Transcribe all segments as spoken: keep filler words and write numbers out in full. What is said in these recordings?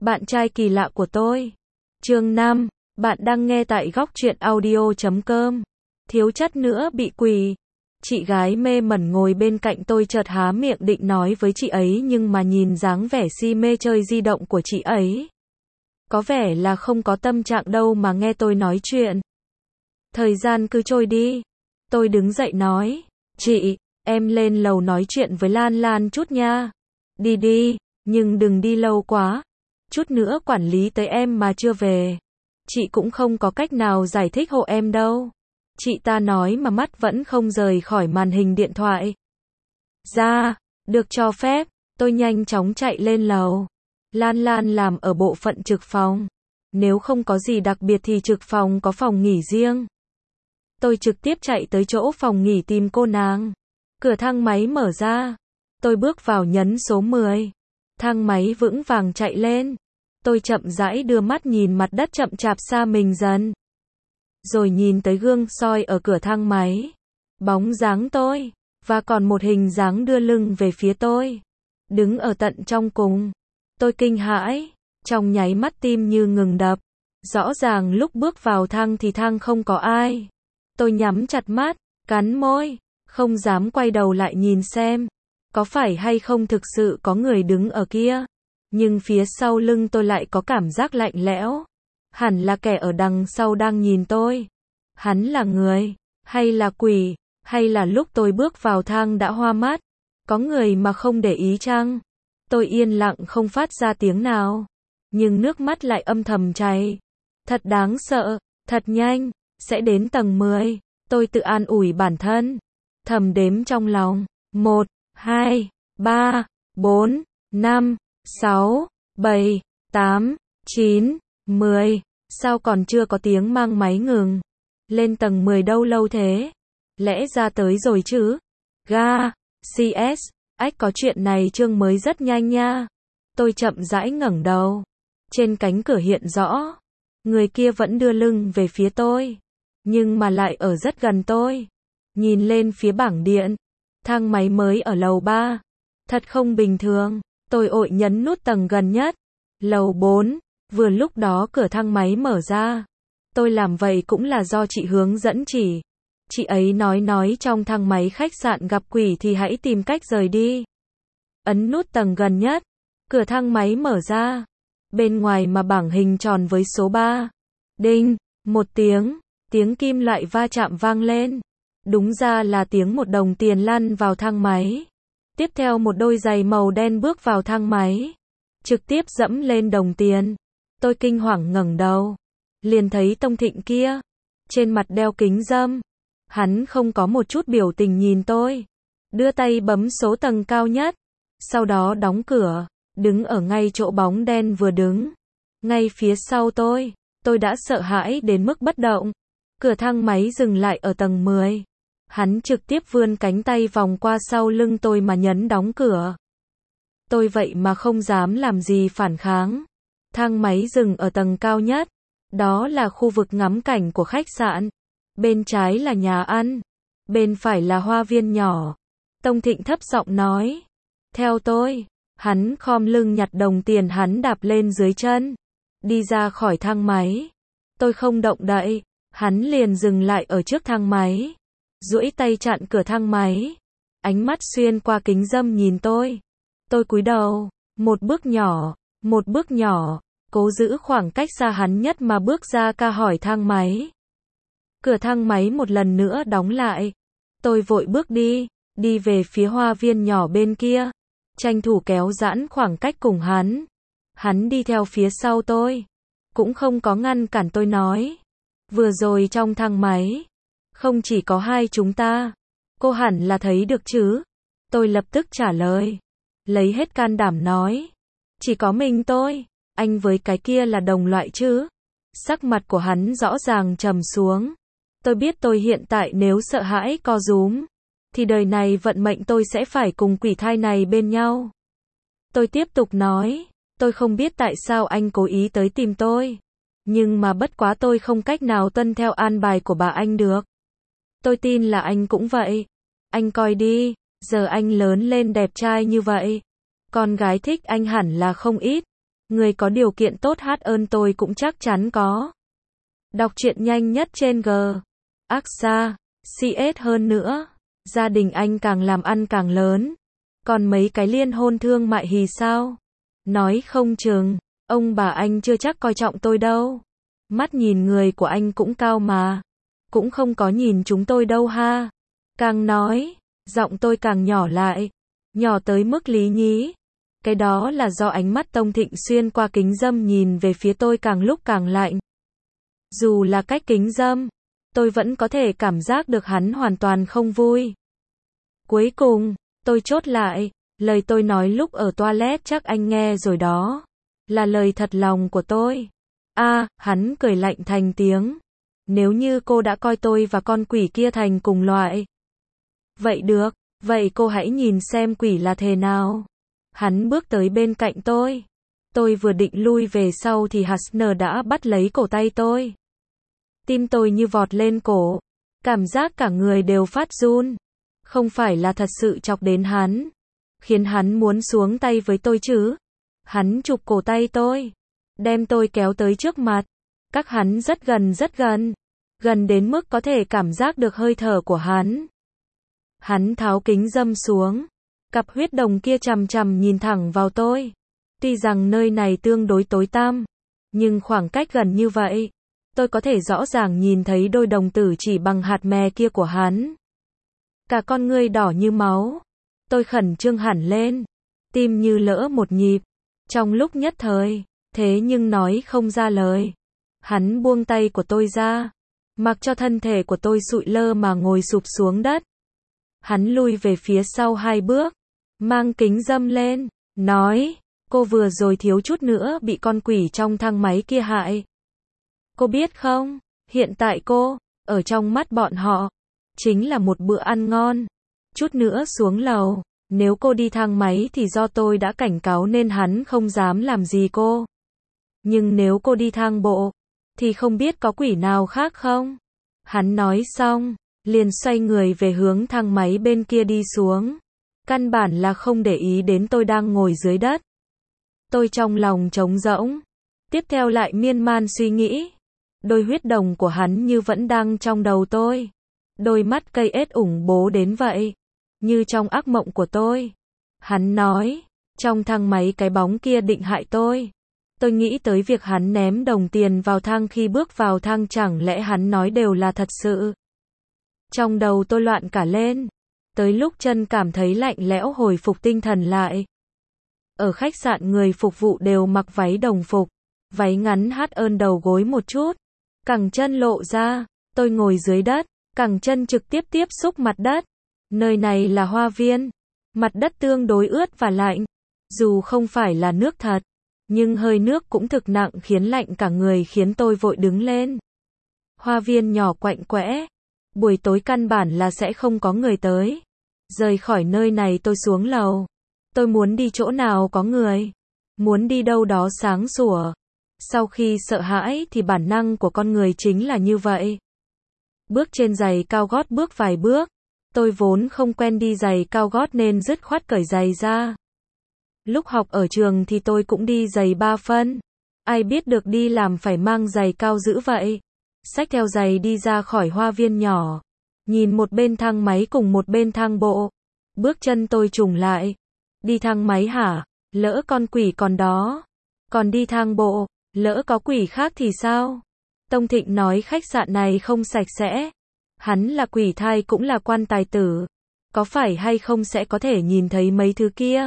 Bạn trai kỳ lạ của tôi. Chương năm. Bạn đang nghe tại góc truyện audio chấm com. Thiếu chất nữa bị quỳ. Chị gái mê mẩn ngồi bên cạnh tôi chợt há miệng định nói với chị ấy, nhưng mà nhìn dáng vẻ si mê chơi di động của chị ấy, có vẻ là không có tâm trạng đâu mà nghe tôi nói chuyện. Thời gian cứ trôi đi. Tôi đứng dậy nói, chị, em lên lầu nói chuyện với Lan Lan chút nha. Đi đi, nhưng đừng đi lâu quá. Chút nữa quản lý tới em mà chưa về. Chị cũng không có cách nào giải thích hộ em đâu. Chị ta nói mà mắt vẫn không rời khỏi màn hình điện thoại. Ra, được cho phép, tôi nhanh chóng chạy lên lầu. Lan Lan làm ở bộ phận trực phòng. Nếu không có gì đặc biệt thì trực phòng có phòng nghỉ riêng. Tôi trực tiếp chạy tới chỗ phòng nghỉ tìm cô nàng. Cửa thang máy mở ra. Tôi bước vào nhấn số mười. Thang máy vững vàng chạy lên. Tôi chậm rãi đưa mắt nhìn mặt đất chậm chạp xa mình dần. Rồi nhìn tới gương soi ở cửa thang máy. Bóng dáng tôi, và còn một hình dáng đưa lưng về phía tôi. Đứng ở tận trong cùng. Tôi kinh hãi, trong nháy mắt tim như ngừng đập. Rõ ràng lúc bước vào thang thì thang không có ai. Tôi nhắm chặt mắt, cắn môi, không dám quay đầu lại nhìn xem. Có phải hay không thực sự có người đứng ở kia. Nhưng phía sau lưng tôi lại có cảm giác lạnh lẽo. Hẳn là kẻ ở đằng sau đang nhìn tôi. Hắn là người, hay là quỷ, hay là lúc tôi bước vào thang đã hoa mắt. Có người mà không để ý chăng? Tôi yên lặng không phát ra tiếng nào. Nhưng nước mắt lại âm thầm chảy. Thật đáng sợ, thật nhanh, sẽ đến tầng mười. Tôi tự an ủi bản thân. Thầm đếm trong lòng. một, hai, ba, bốn, năm, sáu, bảy, tám, chín, mười. Sao còn chưa có tiếng mang máy ngừng? Lên tầng mười đâu lâu thế? Lẽ ra tới rồi chứ? Ga, xê ét, ách có chuyện này chương mới rất nhanh nha. Tôi chậm rãi ngẩng đầu. Trên cánh cửa hiện rõ. Người kia vẫn đưa lưng về phía tôi. Nhưng mà lại ở rất gần tôi. Nhìn lên phía bảng điện. Thang máy mới ở lầu ba. Thật không bình thường. Tôi ội nhấn nút tầng gần nhất. Lầu bốn. Vừa lúc đó cửa thang máy mở ra. Tôi làm vậy cũng là do chị hướng dẫn chỉ. Chị ấy nói nói trong thang máy khách sạn gặp quỷ thì hãy tìm cách rời đi. Ấn nút tầng gần nhất. Cửa thang máy mở ra. Bên ngoài mà bảng hình tròn với số ba. Đinh, một tiếng. Tiếng kim loại va chạm vang lên. Đúng ra là tiếng một đồng tiền lăn vào thang máy. Tiếp theo một đôi giày màu đen bước vào thang máy. Trực tiếp dẫm lên đồng tiền. Tôi kinh hoàng ngẩng đầu. Liền thấy Tông Thịnh kia. Trên mặt đeo kính râm. Hắn không có một chút biểu tình nhìn tôi. Đưa tay bấm số tầng cao nhất. Sau đó đóng cửa. Đứng ở ngay chỗ bóng đen vừa đứng. Ngay phía sau tôi. Tôi đã sợ hãi đến mức bất động. Cửa thang máy dừng lại ở tầng mười. Hắn trực tiếp vươn cánh tay vòng qua sau lưng tôi mà nhấn đóng cửa. Tôi vậy mà không dám làm gì phản kháng. Thang máy dừng ở tầng cao nhất. Đó là khu vực ngắm cảnh của khách sạn. Bên trái là nhà ăn. Bên phải là hoa viên nhỏ. Tông Thịnh thấp giọng nói. Theo tôi. Hắn khom lưng nhặt đồng tiền hắn đạp lên dưới chân. Đi ra khỏi thang máy. Tôi không động đậy. Hắn liền dừng lại ở trước thang máy. Duỗi tay chặn cửa thang máy. Ánh mắt xuyên qua kính râm nhìn tôi. Tôi cúi đầu. Một bước nhỏ. Một bước nhỏ. Cố giữ khoảng cách xa hắn nhất mà bước ra ca hỏi thang máy. Cửa thang máy một lần nữa đóng lại. Tôi vội bước đi. Đi về phía hoa viên nhỏ bên kia. Tranh thủ kéo giãn khoảng cách cùng hắn. Hắn đi theo phía sau tôi. Cũng không có ngăn cản tôi nói. Vừa rồi trong thang máy. Không chỉ có hai chúng ta. Cô hẳn là thấy được chứ. Tôi lập tức trả lời. Lấy hết can đảm nói. Chỉ có mình tôi. Anh với cái kia là đồng loại chứ. Sắc mặt của hắn rõ ràng trầm xuống. Tôi biết tôi hiện tại nếu sợ hãi co rúm. Thì đời này vận mệnh tôi sẽ phải cùng quỷ thai này bên nhau. Tôi tiếp tục nói. Tôi không biết tại sao anh cố ý tới tìm tôi. Nhưng mà bất quá tôi không cách nào tuân theo an bài của bà anh được. Tôi tin là anh cũng vậy. Anh coi đi, giờ anh lớn lên đẹp trai như vậy. Con gái thích anh hẳn là không ít. Người có điều kiện tốt hát ơn tôi cũng chắc chắn có. Đọc truyện nhanh nhất trên G. Axa, xê ét hơn nữa. Gia đình anh càng làm ăn càng lớn. Còn mấy cái liên hôn thương mại thì sao? Nói không chừng, ông bà anh chưa chắc coi trọng tôi đâu. Mắt nhìn người của anh cũng cao mà. Cũng không có nhìn chúng tôi đâu ha. Càng nói, giọng tôi càng nhỏ lại. Nhỏ tới mức lý nhí. Cái đó là do ánh mắt Tông Thịnh xuyên qua kính râm nhìn về phía tôi càng lúc càng lạnh. Dù là cách kính râm, tôi vẫn có thể cảm giác được hắn hoàn toàn không vui. Cuối cùng, tôi chốt lại, lời tôi nói lúc ở toilet chắc anh nghe rồi đó. Là lời thật lòng của tôi. A, à, hắn cười lạnh thành tiếng. Nếu như cô đã coi tôi và con quỷ kia thành cùng loại. Vậy được, vậy cô hãy nhìn xem quỷ là thế nào. Hắn bước tới bên cạnh tôi. Tôi vừa định lui về sau thì Hasner đã bắt lấy cổ tay tôi. Tim tôi như vọt lên cổ. Cảm giác cả người đều phát run. Không phải là thật sự chọc đến hắn. Khiến hắn muốn xuống tay với tôi chứ. Hắn chụp cổ tay tôi. Đem tôi kéo tới trước mặt. Cách hắn rất gần rất gần. Gần đến mức có thể cảm giác được hơi thở của hắn. Hắn tháo kính râm xuống. Cặp huyết đồng kia chằm chằm nhìn thẳng vào tôi. Tuy rằng nơi này tương đối tối tăm. Nhưng khoảng cách gần như vậy. Tôi có thể rõ ràng nhìn thấy đôi đồng tử chỉ bằng hạt mè kia của hắn. Cả con ngươi đỏ như máu. Tôi khẩn trương hẳn lên. Tim như lỡ một nhịp. Trong lúc nhất thời. Thế nhưng nói không ra lời. Hắn buông tay của tôi ra. Mặc cho thân thể của tôi sụi lơ mà ngồi sụp xuống đất. Hắn lui về phía sau hai bước. Mang kính râm lên. Nói. Cô vừa rồi thiếu chút nữa bị con quỷ trong thang máy kia hại. Cô biết không? Hiện tại cô, ở trong mắt bọn họ, chính là một bữa ăn ngon. Chút nữa xuống lầu. Nếu cô đi thang máy thì do tôi đã cảnh cáo nên hắn không dám làm gì cô. Nhưng nếu cô đi thang bộ, thì không biết có quỷ nào khác không? Hắn nói xong, liền xoay người về hướng thang máy bên kia đi xuống. Căn bản là không để ý đến tôi đang ngồi dưới đất. Tôi trong lòng trống rỗng. Tiếp theo lại miên man suy nghĩ. Đôi huyết đồng của hắn như vẫn đang trong đầu tôi. Đôi mắt cây ếch ủng bố đến vậy. Như trong ác mộng của tôi. Hắn nói, trong thang máy cái bóng kia định hại tôi. Tôi nghĩ tới việc hắn ném đồng tiền vào thang khi bước vào thang, chẳng lẽ hắn nói đều là thật sự. Trong đầu tôi loạn cả lên. Tới lúc chân cảm thấy lạnh lẽo hồi phục tinh thần lại. Ở khách sạn người phục vụ đều mặc váy đồng phục. Váy ngắn hát ơn đầu gối một chút. Cẳng chân lộ ra. Tôi ngồi dưới đất. Cẳng chân trực tiếp tiếp xúc mặt đất. Nơi này là hoa viên. Mặt đất tương đối ướt và lạnh. Dù không phải là nước thật. Nhưng hơi nước cũng thực nặng khiến lạnh cả người, khiến tôi vội đứng lên. Hoa viên nhỏ quạnh quẽ. Buổi tối căn bản là sẽ không có người tới. Rời khỏi nơi này tôi xuống lầu. Tôi muốn đi chỗ nào có người. Muốn đi đâu đó sáng sủa. Sau khi sợ hãi thì bản năng của con người chính là như vậy. Bước trên giày cao gót bước vài bước. Tôi vốn không quen đi giày cao gót nên dứt khoát cởi giày ra. Lúc học ở trường thì tôi cũng đi giày ba phân. Ai biết được đi làm phải mang giày cao dữ vậy. Xách theo giày đi ra khỏi hoa viên nhỏ. Nhìn một bên thang máy cùng một bên thang bộ. Bước chân tôi trùng lại. Đi thang máy hả? Lỡ con quỷ còn đó. Còn đi thang bộ, lỡ có quỷ khác thì sao? Tông Thịnh nói khách sạn này không sạch sẽ. Hắn là quỷ thai cũng là quan tài tử. Có phải hay không sẽ có thể nhìn thấy mấy thứ kia?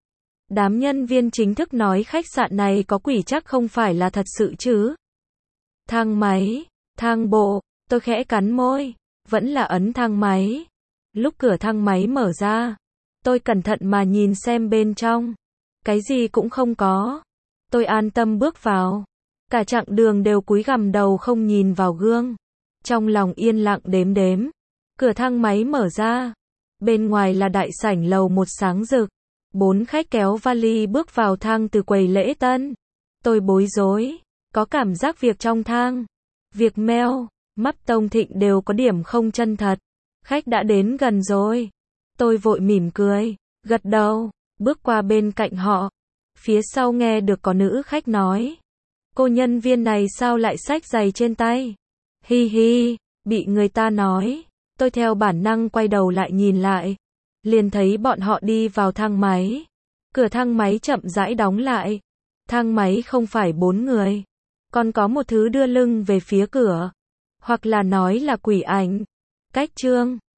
Đám nhân viên chính thức nói khách sạn này có quỷ chắc không phải là thật sự chứ. Thang máy, thang bộ, tôi khẽ cắn môi. Vẫn là ấn thang máy. Lúc cửa thang máy mở ra, tôi cẩn thận mà nhìn xem bên trong. Cái gì cũng không có. Tôi an tâm bước vào. Cả chặng đường đều cúi gằm đầu không nhìn vào gương. Trong lòng yên lặng đếm đếm. Cửa thang máy mở ra. Bên ngoài là đại sảnh lầu một sáng rực. Bốn khách kéo vali bước vào thang từ quầy lễ tân. Tôi bối rối. Có cảm giác việc trong thang. Việc meo. Mắt Tông Thịnh đều có điểm không chân thật. Khách đã đến gần rồi. Tôi vội mỉm cười. Gật đầu. Bước qua bên cạnh họ. Phía sau nghe được có nữ khách nói. Cô nhân viên này sao lại xách giày trên tay? Hi hi, bị người ta nói. Tôi theo bản năng quay đầu lại nhìn lại. Liền thấy bọn họ đi vào thang máy. Cửa thang máy chậm rãi đóng lại. Thang máy không phải bốn người. Còn có một thứ đưa lưng về phía cửa. Hoặc là nói là quỷ ảnh. Cách chương